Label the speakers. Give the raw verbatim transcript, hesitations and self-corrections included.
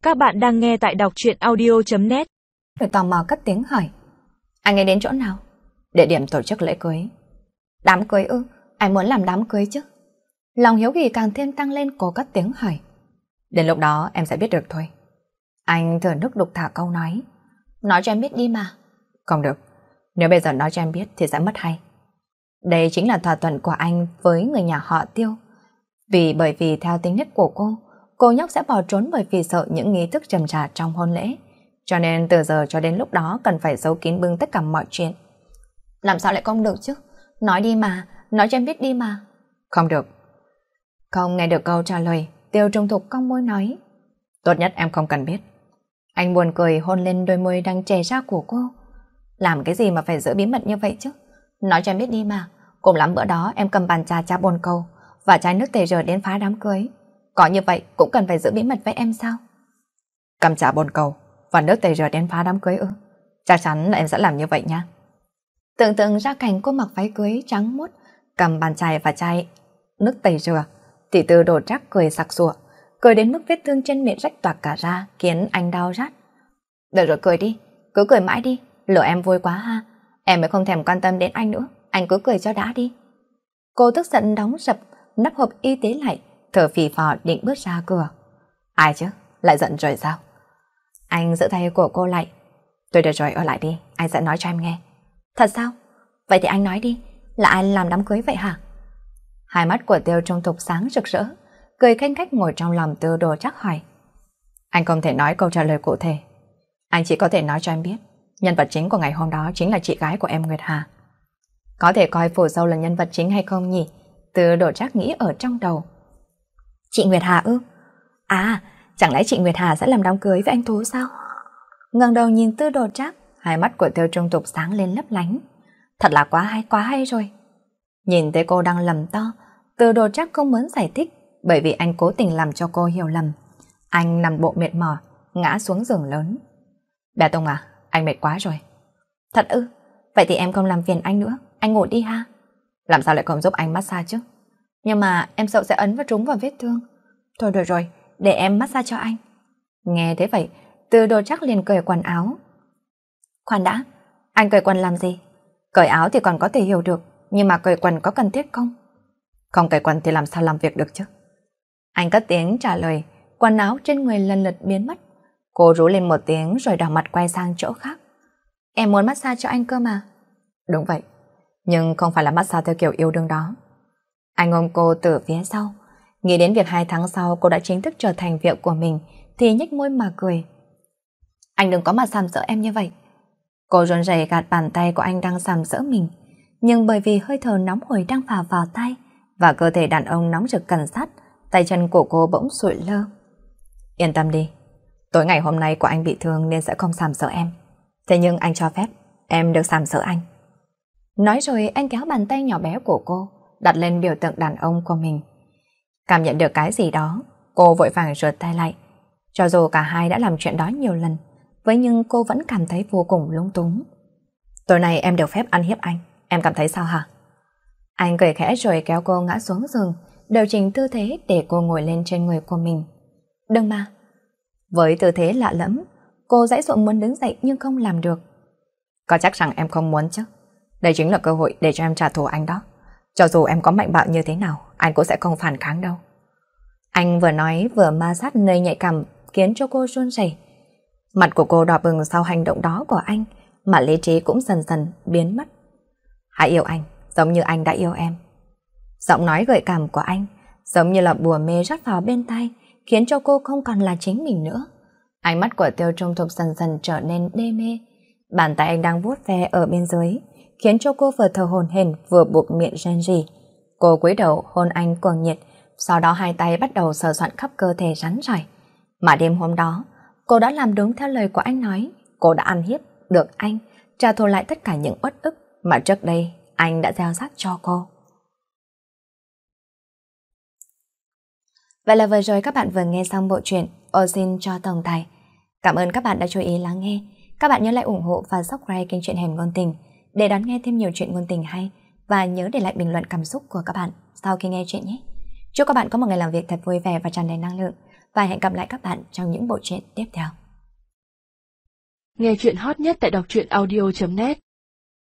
Speaker 1: Các bạn đang nghe tại đọc truyện audio chấm net.
Speaker 2: Rồi tò mò cất tiếng hỏi. Anh ấy đến chỗ nào? Địa điểm tổ chức lễ cưới. Đám cưới ư? Anh muốn làm đám cưới chứ? Lòng hiếu kỳ càng thêm tăng lên, cô cất tiếng hỏi. Đến lúc đó em sẽ biết được thôi. Anh thở nước đục thả câu nói. Nói cho em biết đi mà. Không được. Nếu bây giờ nói cho em biết thì sẽ mất hay. Đây chính là thỏa thuận của anh với người nhà họ Tiêu. Vì bởi vì theo tính nết của cô, cô nhóc sẽ bỏ trốn bởi vì sợ những nghi thức trầm trà trong hôn lễ. Cho nên từ giờ cho đến lúc đó cần phải giấu kín bưng tất cả mọi chuyện. Làm sao lại không được chứ? Nói đi mà, nói cho em biết đi mà. Không được. Không nghe được câu trả lời, Tiêu Trung Thục cong môi nói. Tốt nhất em không cần biết. Anh buồn cười hôn lên đôi môi đang chảy ra của cô. Làm cái gì mà phải giữ bí mật như vậy chứ? Nói cho em biết đi mà. Cùng lắm bữa đó em cầm bàn trà trà bồn cầu và chai nước tẩy rửa đến phá đám cưới. Có như vậy cũng cần phải giữ bí mật với em sao? Cầm trà bồn cầu và nước tẩy rửa đến phá đám cưới ư? Chắc chắn là em sẽ làm như vậy nha. Tưởng tượng ra cảnh cô mặc váy cưới trắng muốt, cầm bàn chải và chai nước tẩy rửa, thì Tư Đồ Trác cười sặc sụa, cười đến mức vết thương trên miệng rách toạc cả ra, khiến anh đau rát. Được rồi, cười đi, cứ cười mãi đi, lỡ em vui quá ha, em mới không thèm quan tâm đến anh nữa, anh cứ cười cho đã đi. Cô tức giận đóng sập nắp hộp y tế lại, thở phì phò định bước ra cửa. Ai chứ, lại giận rồi sao? Anh giữ tay của cô lại. Tôi được rồi, ở lại đi, anh sẽ nói cho em nghe. Thật sao? Vậy thì anh nói đi, là ai làm đám cưới vậy hả? Hai mắt của Tiêu Trung Thục sáng rực rỡ, cười khanh khách ngồi trong lòng Tư Đồ Trác hỏi. Anh không thể nói câu trả lời cụ thể. Anh chỉ có thể nói cho em biết, nhân vật chính của ngày hôm đó chính là chị gái của em Nguyệt Hà. Có thể coi phù dâu là nhân vật chính hay không nhỉ? Tư Đồ Trác nghĩ ở trong đầu. Chị Nguyệt Hà ư? À, chẳng lẽ chị Nguyệt Hà sẽ làm đám cưới với anh Tú sao? Ngẩng đầu nhìn Tư Đồ Trác, hai mắt của Tiêu Trung Thục sáng lên lấp lánh. Thật là quá hay, quá hay rồi. Nhìn thấy cô đang lầm to, Tư Đồ Trác không muốn giải thích, bởi vì anh cố tình làm cho cô hiểu lầm. Anh nằm bộ mệt mỏi, ngã xuống giường lớn. Bé Tông à, anh mệt quá rồi. Thật ư? Vậy thì em không làm phiền anh nữa, anh ngủ đi ha. Làm sao lại không giúp anh massage chứ? Nhưng mà em sợ sẽ ấn và trúng vào vết thương. Thôi được rồi, để em massage cho anh. Nghe thế vậy, Tư Đồ Trác liền cởi quần áo. Khoan đã, anh cởi quần làm gì? Cởi áo thì còn có thể hiểu được, nhưng mà cởi quần có cần thiết không? Không cởi quần thì làm sao làm việc được chứ? Anh cất tiếng trả lời, quần áo trên người lần lượt biến mất. Cô rú lên một tiếng rồi đỏ mặt quay sang chỗ khác. Em muốn massage cho anh cơ mà. Đúng vậy, nhưng không phải là massage theo kiểu yêu đương đó. Anh ôm cô từ phía sau, nghĩ đến việc hai tháng sau cô đã chính thức trở thành vợ của mình thì nhếch môi mà cười. Anh đừng có mà sàm sỡ em như vậy. Cô run rẩy gạt bàn tay của anh đang sàm sỡ mình, nhưng bởi vì hơi thở nóng hổi đang phả vào tay và cơ thể đàn ông nóng rực cần sát, tay chân của cô bỗng sụi lơ. Yên tâm đi, tối ngày hôm nay của anh bị thương nên sẽ không sàm sỡ em. Thế nhưng anh cho phép em được sàm sỡ anh. Nói rồi anh kéo bàn tay nhỏ bé của cô đặt lên biểu tượng đàn ông của mình. Cảm nhận được cái gì đó, cô vội vàng rượt tay lại. Cho dù cả hai đã làm chuyện đó nhiều lần, vậy nhưng cô vẫn cảm thấy vô cùng lung túng. Tối nay em được phép ăn hiếp anh, em cảm thấy sao hả? Anh cười khẽ rồi kéo cô ngã xuống giường, điều chỉnh tư thế để cô ngồi lên trên người của mình. Đừng mà. Với tư thế lạ lẫm, cô giãy giụa muốn đứng dậy nhưng không làm được. Có chắc rằng em không muốn chứ? Đây chính là cơ hội để cho em trả thù anh đó. Cho dù em có mạnh bạo như thế nào, anh cũng sẽ không phản kháng đâu. Anh vừa nói vừa ma sát nơi nhạy cảm khiến cho cô run rẩy. Mặt của cô đỏ bừng sau hành động đó của anh, mà lý trí cũng dần dần biến mất. Hãy yêu anh, giống như anh đã yêu em. Giọng nói gợi cảm của anh, giống như là bùa mê rót vào bên tai, khiến cho cô không còn là chính mình nữa. Ánh mắt của Tiêu Trung Thục dần dần trở nên đê mê. Bàn tay anh đang vuốt ve ở bên dưới, khiến cho cô vừa thở hổn hển vừa buộc miệng rên rỉ. Cô cúi đầu hôn anh cuồng nhiệt, sau đó hai tay bắt đầu sờ soạn khắp cơ thể rắn rỏi. Mà đêm hôm đó, cô đã làm đúng theo lời của anh nói. Cô đã ăn hiếp được anh, trả thù lại tất cả những uất ức mà trước đây anh đã gieo rắc cho cô. Vậy là vừa rồi các bạn vừa nghe xong bộ truyện Ô Xin Cho Tổng Tài. Cảm ơn các bạn đã chú ý lắng nghe. Các bạn nhớ lại ủng hộ và subscribe kênh Truyện Hẻm Ngôn Tình để đón nghe thêm nhiều chuyện ngôn tình hay, và nhớ để lại bình luận cảm xúc của các bạn sau khi nghe chuyện nhé. Chúc các bạn có một ngày làm việc thật vui vẻ và tràn đầy năng lượng. và hẹn gặp lại các bạn trong những bộ truyện tiếp theo.
Speaker 1: Nghe chuyện hot nhất tại đọc truyện audio chấm net.